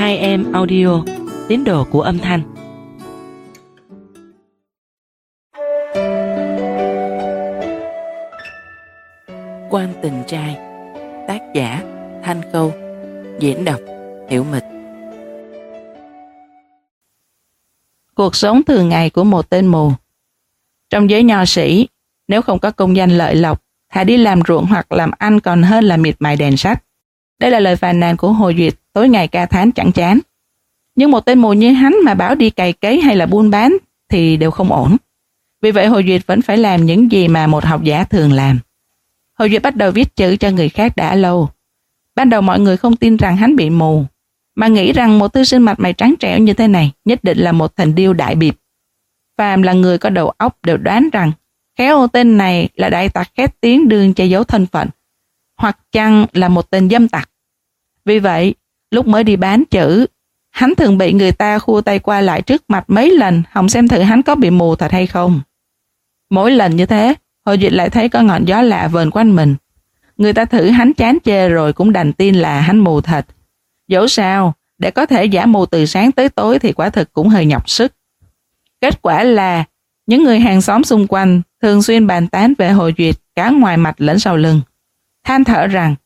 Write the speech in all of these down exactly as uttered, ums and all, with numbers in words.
Hai Em Audio, tín đồ của âm thanh. Quan tình trai, tác giả Thanh Câu, diễn đọc Hiểu Mịch. Cuộc sống thường ngày của một tên mù. Trong giới nho sĩ, nếu không có công danh lợi lộc, thà đi làm ruộng hoặc làm ăn còn hơn là miệt mài đèn sắt. Đây là lời phàn nàn của Hồ Duyệt tối ngày ca thán chẳng chán. Nhưng một tên mù như hắn mà bảo đi cày cấy hay là buôn bán thì đều không ổn. Vì vậy Hồ Duyệt vẫn phải làm những gì mà một học giả thường làm. Hồ Duyệt bắt đầu viết chữ cho người khác đã lâu. Ban đầu mọi người không tin rằng hắn bị mù, mà nghĩ rằng một thư sinh mặt mày trắng trẻo như thế này nhất định là một thần điêu đại biệt. Phàm là người có đầu óc đều đoán rằng khéo tên này là đại tặc khét tiếng đương che giấu thân phận, hoặc chăng là một tên dâm tặc. Vì vậy, lúc mới đi bán chữ, hắn thường bị người ta khua tay qua lại trước mặt mấy lần, hòng xem thử hắn có bị mù thật hay không. Mỗi lần như thế, Hồ Duyệt lại thấy có ngọn gió lạ vờn quanh mình. Người ta thử hắn chán chê rồi cũng đành tin là hắn mù thật. Dẫu sao, để có thể giả mù từ sáng tới tối thì quả thực cũng hơi nhọc sức. Kết quả là những người hàng xóm xung quanh thường xuyên bàn tán về Hồ Duyệt cả ngoài mặt lẫn sau lưng, than thở rằng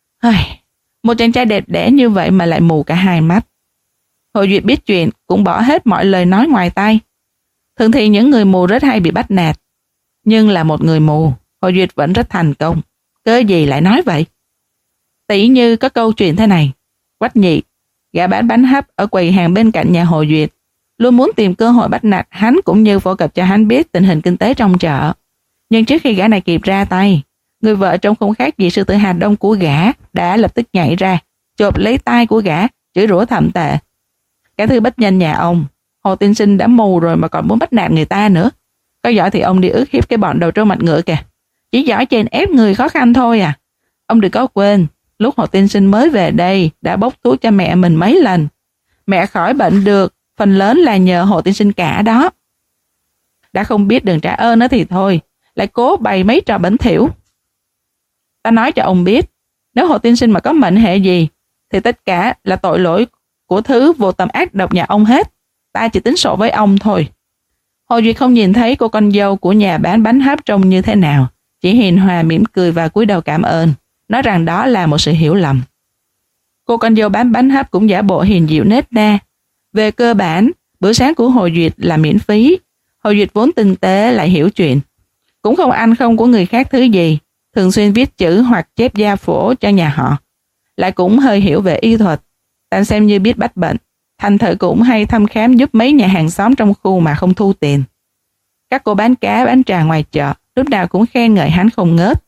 một chàng trai đẹp đẽ như vậy mà lại mù cả hai mắt. Hồ Duyệt biết chuyện cũng bỏ hết mọi lời nói ngoài tai. Thường thì những người mù rất hay bị bắt nạt, nhưng là một người mù, Hồ Duyệt vẫn rất thành công. Cớ gì lại nói vậy? Tỷ như có câu chuyện thế này: Quách Nhị, gã bán bánh hấp ở quầy hàng bên cạnh nhà Hồ Duyệt, luôn muốn tìm cơ hội bắt nạt hắn cũng như phổ cập cho hắn biết tình hình kinh tế trong chợ. Nhưng trước khi gã này kịp ra tay, người vợ trông không khác gì sư tử Hà Đông của gã đã lập tức nhảy ra, chộp lấy tay của gã, chửi rủa thậm tệ. Cả thư bách nhân nhà ông, Hồ tiên sinh đã mù rồi mà còn muốn bắt nạt người ta nữa. Có giỏi thì ông đi ức hiếp cái bọn đầu trâu mặt ngựa kìa. Chỉ giỏi chèn ép người khó khăn thôi à. Ông đừng có quên, lúc Hồ tiên sinh mới về đây đã bốc thuốc cho mẹ mình mấy lần. Mẹ khỏi bệnh được, phần lớn là nhờ Hồ tiên sinh cả đó. Đã không biết đường trả ơn đó thì thôi, lại cố bày mấy trò bẩn thỉu. Ta nói cho ông biết, nếu Hồ tiên sinh mà có mệnh hệ gì thì tất cả là tội lỗi của thứ vô tâm ác độc nhà ông hết. Ta chỉ tính sổ với ông thôi. Hồ Duyệt không nhìn thấy cô con dâu của nhà bán bánh hấp trông như thế nào, chỉ hiền hòa mỉm cười và cúi đầu cảm ơn, nói rằng đó là một sự hiểu lầm. Cô con dâu bán bánh hấp cũng giả bộ hiền dịu nết na. Về cơ bản, bữa sáng của Hồ Duyệt là miễn phí. Hồ Duyệt vốn tinh tế lại hiểu chuyện, cũng không ăn không của người khác thứ gì, thường xuyên viết chữ hoặc chép gia phổ cho nhà họ, lại cũng hơi hiểu về y thuật, tạm xem như biết bách bệnh, thành thử cũng hay thăm khám giúp mấy nhà hàng xóm trong khu mà không thu tiền. Các cô bán cá bán trà ngoài chợ lúc nào cũng khen ngợi hắn không ngớt.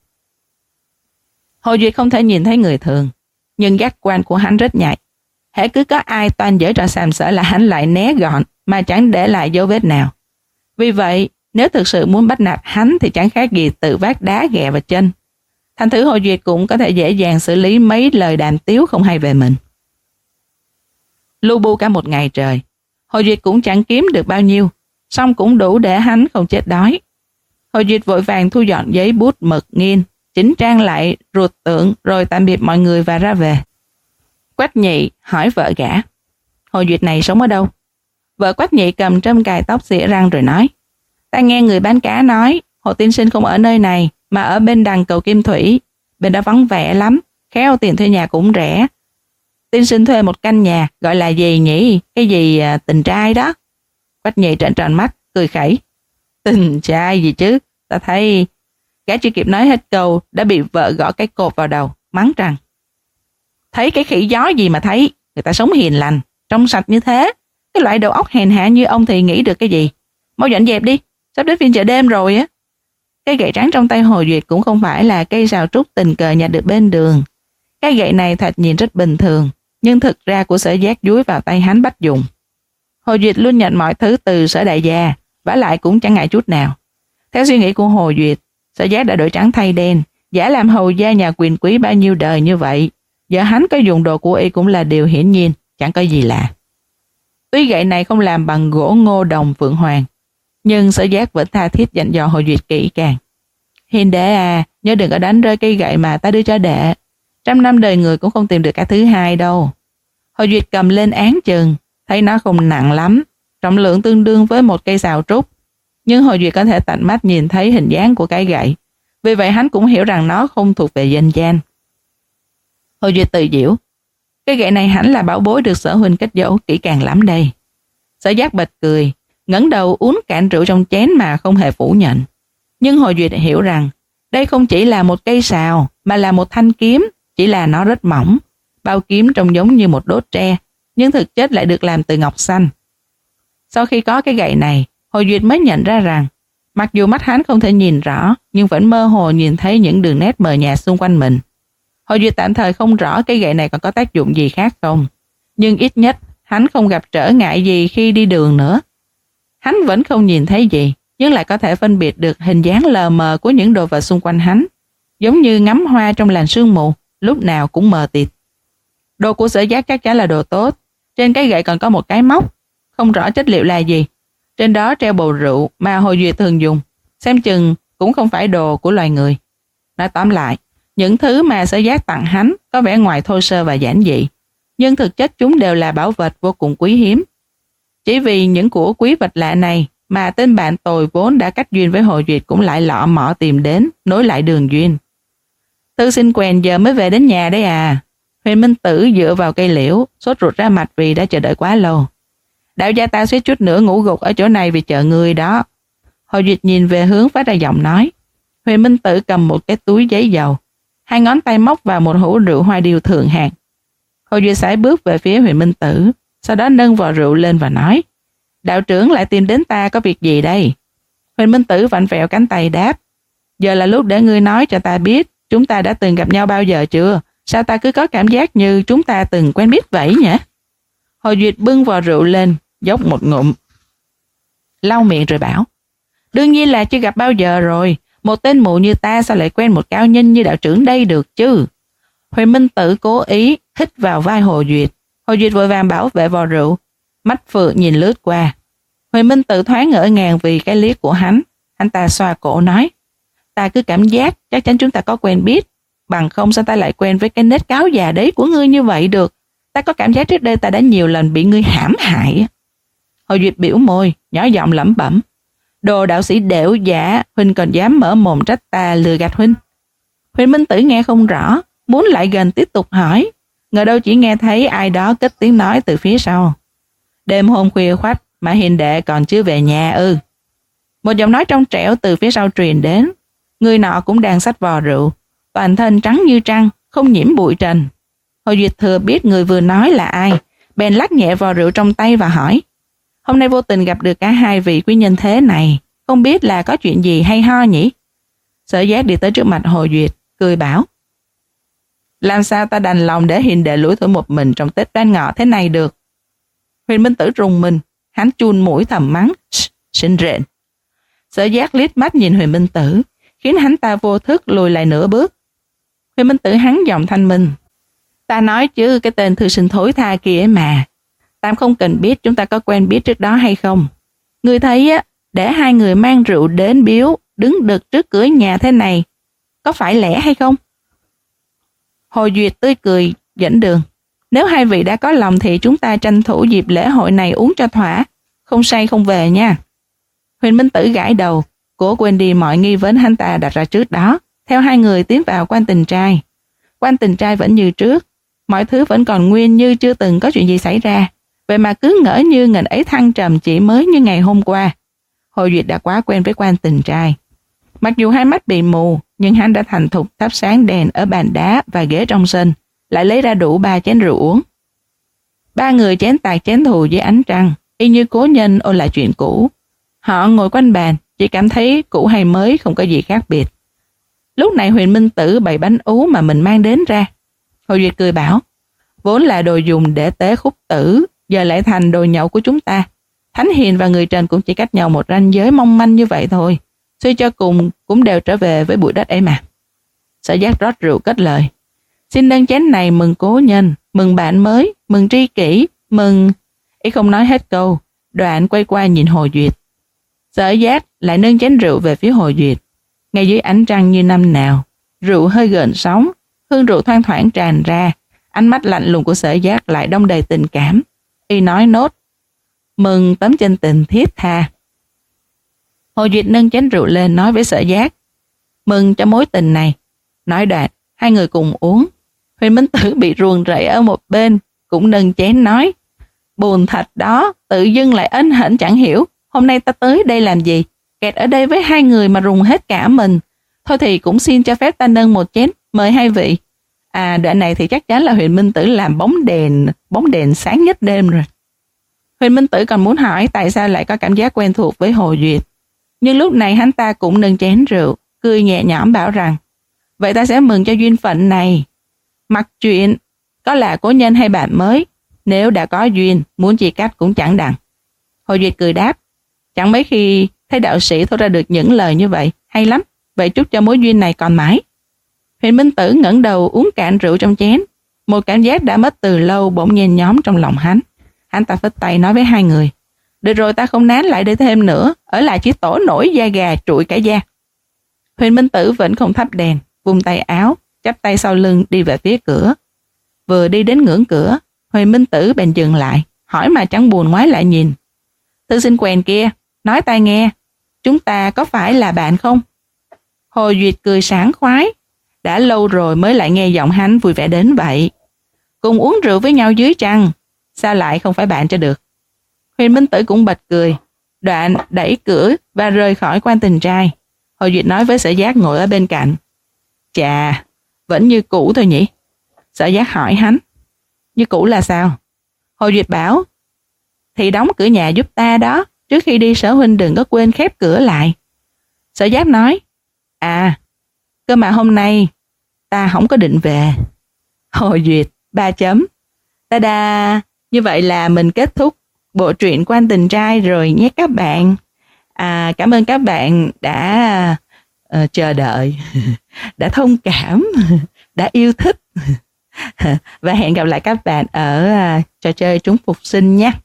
Hồ Duyệt không thể nhìn thấy người thường, nhưng giác quan của hắn rất nhạy. Hễ cứ có ai toan giở trò sàm sỡ là hắn lại né gọn mà chẳng để lại dấu vết nào. Vì vậy, nếu thực sự muốn bắt nạt hắn thì chẳng khác gì tự vác đá ghẹ vào chân. Thành thử Hồ Duyệt cũng có thể dễ dàng xử lý mấy lời đàm tiếu không hay về mình. Lu bu cả một ngày trời, Hồ Duyệt cũng chẳng kiếm được bao nhiêu, song cũng đủ để hắn không chết đói. Hồ Duyệt vội vàng thu dọn giấy bút mực nghiên, chỉnh trang lại ruột tượng rồi tạm biệt mọi người và ra về. Quách Nhị hỏi vợ gã: Hồ Duyệt này sống ở đâu? Vợ Quách Nhị cầm trâm cài tóc xỉa răng rồi nói: Ta nghe người bán cá nói Hồ tiên sinh không ở nơi này mà ở bên đằng cầu Kim Thủy. Bên đó vắng vẻ lắm, khéo tiền thuê nhà cũng rẻ. Tiên sinh thuê một căn nhà gọi là gì nhỉ? Cái gì à, tình trai đó. Quách Nhị trợn tròn mắt cười khẩy: Tình trai gì chứ? Ta thấy... Gã chưa kịp nói hết câu đã bị vợ gõ cái cột vào đầu, mắng rằng: Thấy cái khỉ gió gì mà thấy, người ta sống hiền lành, trong sạch như thế. Cái loại đầu óc hèn hạ như ông thì nghĩ được cái gì? Mau dọn dẹp đi, sắp đến phiên chợ đêm rồi á. Cái gậy trắng trong tay Hồ Duyệt cũng không phải là cây sào trúc tình cờ nhặt được bên đường. Cái gậy này thật nhìn rất bình thường, nhưng thực ra của Sở Giác dúi vào tay hắn bắt dùng. Hồ Duyệt luôn nhận mọi thứ từ Sở đại gia, vả lại cũng chẳng ngại chút nào. Theo suy nghĩ của Hồ Duyệt, Sở Giác đã đổi trắng thay đen, giả làm hầu gia nhà quyền quý bao nhiêu đời như vậy, giờ hắn có dùng đồ của y cũng là điều hiển nhiên, chẳng có gì lạ. Tuy gậy này không làm bằng gỗ ngô đồng phượng hoàng, nhưng Sở Giác vẫn tha thiết dặn dò Hồ Duyệt kỹ càng: Hiền đệ à, nhớ đừng có đánh rơi cây gậy mà ta đưa cho đệ. Trăm năm đời người cũng không tìm được cái thứ hai đâu. Hồ Duyệt cầm lên án chừng, thấy nó không nặng lắm, trọng lượng tương đương với một cây sào trúc. Nhưng Hồ Duyệt có thể tận mắt nhìn thấy hình dáng của cái gậy, vì vậy hắn cũng hiểu rằng nó không thuộc về dân gian. Hồ Duyệt tự giễu, cái gậy này hẳn là bảo bối được Sở huynh cất giấu kỹ càng lắm đây. Sở Giác bật cười, ngẩng đầu uống cạn rượu trong chén mà không hề phủ nhận. Nhưng Hồ Duyệt hiểu rằng đây không chỉ là một cây sào mà là một thanh kiếm, chỉ là nó rất mỏng. Bao kiếm trông giống như một đốt tre, nhưng thực chất lại được làm từ ngọc xanh. Sau khi có cái gậy này, Hồ Duyệt mới nhận ra rằng mặc dù mắt hắn không thể nhìn rõ, nhưng vẫn mơ hồ nhìn thấy những đường nét mờ nhạt xung quanh mình. Hồ Duyệt tạm thời không rõ cái gậy này còn có tác dụng gì khác không, nhưng ít nhất hắn không gặp trở ngại gì khi đi đường nữa. Hắn vẫn không nhìn thấy gì, nhưng lại có thể phân biệt được hình dáng lờ mờ của những đồ vật xung quanh hắn, giống như ngắm hoa trong làn sương mù, lúc nào cũng mờ tịt. Đồ của Sở Giác chắc chắn là đồ tốt. Trên cái gậy còn có một cái móc, không rõ chất liệu là gì. Trên đó treo bầu rượu mà Hồ Duyệt thường dùng, xem chừng cũng không phải đồ của loài người. Nói tóm lại, những thứ mà Sở Giác tặng hắn có vẻ ngoài thô sơ và giản dị, nhưng thực chất chúng đều là bảo vật vô cùng quý hiếm. Chỉ vì những của quý vật lạ này mà tên bạn tồi vốn đã cách duyên với Hồ Duyệt cũng lại lọ mọ tìm đến, nối lại đường duyên. Tư Sinh Quèn giờ mới về đến nhà đấy à? Huyền Minh Tử dựa vào cây liễu, sốt ruột ra mặt vì đã chờ đợi quá lâu. Đạo gia ta suýt chút nữa ngủ gục ở chỗ này vì chờ người đó. Hồ Duyệt nhìn về hướng phát ra giọng nói. Huyền Minh Tử cầm một cái túi giấy dầu, hai ngón tay móc vào một hũ rượu hoa điêu thượng hạng. Hồ Duyệt sải bước về phía Huyền Minh Tử, sau đó nâng vò rượu lên và nói: Đạo trưởng lại tìm đến ta có việc gì đây? Huyền Minh Tử vặn vẹo cánh tay đáp: Giờ là lúc để ngươi nói cho ta biết chúng ta đã từng gặp nhau bao giờ chưa? Sao ta cứ có cảm giác như chúng ta từng quen biết vậy nhỉ? Hồ Duyệt bưng vò rượu lên, dốc một ngụm, lau miệng rồi bảo: Đương nhiên là chưa gặp bao giờ rồi. Một tên mụ như ta sao lại quen một cao nhân như đạo trưởng đây được chứ? Huyền Minh Tử cố ý hít vào vai Hồ Duyệt. Hồ Duyệt vội vàng bảo vệ vò rượu, mắt phượng nhìn lướt qua. Huyền Minh Tử thoáng ngỡ ngàng vì cái liếc của hắn. Anh ta xoa cổ nói: Ta cứ cảm giác chắc chắn chúng ta có quen biết, bằng không sao ta lại quen với cái nết cáo già đấy của ngươi như vậy được? Ta có cảm giác trước đây ta đã nhiều lần bị ngươi hãm hại. Hồ Duyệt biểu môi, nhỏ giọng lẩm bẩm: Đồ đạo sĩ đểu giả, huynh còn dám mở mồm trách ta lừa gạt huynh. Huyền Minh Tử nghe không rõ, muốn lại gần tiếp tục hỏi, ngờ đâu chỉ nghe thấy ai đó cất tiếng nói từ phía sau: Đêm hôm khuya khoắt mà hiền đệ còn chưa về nhà ư? Một giọng nói trong trẻo từ phía sau truyền đến. Người nọ cũng đang xách vò rượu, toàn thân trắng như trăng, không nhiễm bụi trần. Hồ Duyệt thừa biết người vừa nói là ai, bèn lắc nhẹ vò rượu trong tay và hỏi: Hôm nay vô tình gặp được cả hai vị quý nhân thế này, không biết là có chuyện gì hay ho nhỉ? Sở Giác đi tới trước mặt Hồ Duyệt, cười bảo: Làm sao ta đành lòng để hiền đệ lủi thủi một mình trong Tết Đoan Ngọ thế này được? Huyền Minh Tử rùng mình, hắn chun mũi thầm mắng: Sinh rện. Sở Giác liếc mắt nhìn Huyền Minh Tử, khiến hắn ta vô thức lùi lại nửa bước. Huyền Minh Tử hắn giọng thanh minh: Ta nói chứ, cái tên thư sinh thối tha kia mà, Tam không cần biết chúng ta có quen biết trước đó hay không. Người thấy á, để hai người mang rượu đến biếu, đứng đực trước cửa nhà thế này, có phải lẽ hay không? Hồ Duyệt tươi cười dẫn đường: Nếu hai vị đã có lòng thì chúng ta tranh thủ dịp lễ hội này uống cho thỏa, không say không về nha. Huyền Minh Tử gãi đầu, cố quên đi mọi nghi vấn hắn ta đặt ra trước đó, theo hai người tiến vào quan tình trai. Quan tình trai vẫn như trước, mọi thứ vẫn còn nguyên như chưa từng có chuyện gì xảy ra, vậy mà cứ ngỡ như ngần ấy thăng trầm chỉ mới như ngày hôm qua. Hồ Duyệt đã quá quen với quan tình trai. Mặc dù hai mắt bị mù, nhưng hắn đã thành thục thắp sáng đèn ở bàn đá và ghế trong sân, lại lấy ra đủ ba chén rượu uống. Ba người chén tạc chén thù dưới ánh trăng, y như cố nhân ôn lại chuyện cũ. Họ ngồi quanh bàn, chỉ cảm thấy cũ hay mới không có gì khác biệt. Lúc này Huyền Minh Tử bày bánh ú mà mình mang đến ra. Hồ Duyệt cười bảo: Vốn là đồ dùng để tế khúc tử, giờ lại thành đồ nhậu của chúng ta. Thánh hiền và người trần cũng chỉ cách nhau một ranh giới mong manh như vậy thôi. Suy cho cùng cũng đều trở về với bụi đất ấy mà. Sở Giác rót rượu cất lời: Xin nâng chén này mừng cố nhân, mừng bạn mới, mừng tri kỷ, mừng... Ý không nói hết câu, Đoạn quay qua nhìn Hồ Duyệt. Sở Giác lại nâng chén rượu về phía Hồ Duyệt. Ngay dưới ánh trăng như năm nào, rượu hơi gợn sóng, hương rượu thoang thoảng tràn ra, Ánh mắt lạnh lùng của Sở Giác lại đong đầy tình cảm. Y nói nốt: "Mừng tấm chân tình thiết tha." Hồ Duyệt nâng chén rượu lên nói với Sở Giác: "Mừng cho mối tình này." Nói đoạn, hai người cùng uống. Huyền Minh Tử bị ruồng rẫy ở một bên, cũng nâng chén nói: "Buồn thật đó, tự dưng lại ân hận chẳng hiểu. Hôm nay ta tới đây làm gì? Kẹt ở đây với hai người mà rùng hết cả mình. Thôi thì cũng xin cho phép ta nâng một chén, mời hai vị." À, đoạn này thì chắc chắn là Huyền Minh Tử làm bóng đèn, bóng đèn sáng nhất đêm rồi. Huyền Minh Tử còn muốn hỏi tại sao lại có cảm giác quen thuộc với Hồ Duyệt. Nhưng lúc này hắn ta cũng nâng chén rượu, cười nhẹ nhõm bảo rằng: "Vậy ta sẽ mừng cho duyên phận này. Mặc chuyện có là cố nhân hay bạn mới, nếu đã có duyên, muốn chia cách cũng chẳng đặng." Hồ Duyệt cười đáp: "Chẳng mấy khi thấy đạo sĩ thốt ra được những lời như vậy, hay lắm, vậy chúc cho mối duyên này còn mãi." Huyền Minh Tử ngẩng đầu uống cạn rượu trong chén, một cảm giác đã mất từ lâu bỗng nhen nhóm trong lòng hắn. Hắn ta phất tay nói với hai người: "Được rồi, ta không nán lại để thêm nữa, ở lại chỉ tổ nổi da gà trụi cả da." Huyền Minh Tử vẫn không thắp đèn, vung tay áo, chắp tay sau lưng đi về phía cửa. Vừa đi đến ngưỡng cửa, Huyền Minh Tử bèn dừng lại, hỏi mà chẳng buồn ngoái lại nhìn: "Thư sinh quèn kia, nói tai nghe, chúng ta có phải là bạn không?" Hồ Duyệt cười sảng khoái, đã lâu rồi mới lại nghe giọng hắn vui vẻ đến vậy. "Cùng uống rượu với nhau dưới trăng, sao lại không phải bạn cho được?" Huyền Minh Tử cũng bật cười, đoạn đẩy cửa và rời khỏi quan tình trai. Hồ Duyệt nói với Sở Giác ngồi ở bên cạnh: "Chà, vẫn như cũ thôi nhỉ?" Sở Giác hỏi hắn: "Như cũ là sao?" Hồ Duyệt bảo: "Thì đóng cửa nhà giúp ta đó, trước khi đi Sở huynh đừng có quên khép cửa lại." Sở Giác nói: "À, cơ mà hôm nay ta không có định về." Hồ Duyệt ba chấm. Ta đa, như vậy là mình kết thúc bộ truyện Quan Tình Trai rồi nhé các bạn. À, cảm ơn các bạn đã uh, chờ đợi, đã thông cảm, đã yêu thích. Và hẹn gặp lại các bạn ở uh, trò chơi Trúng Phục Sinh nhé.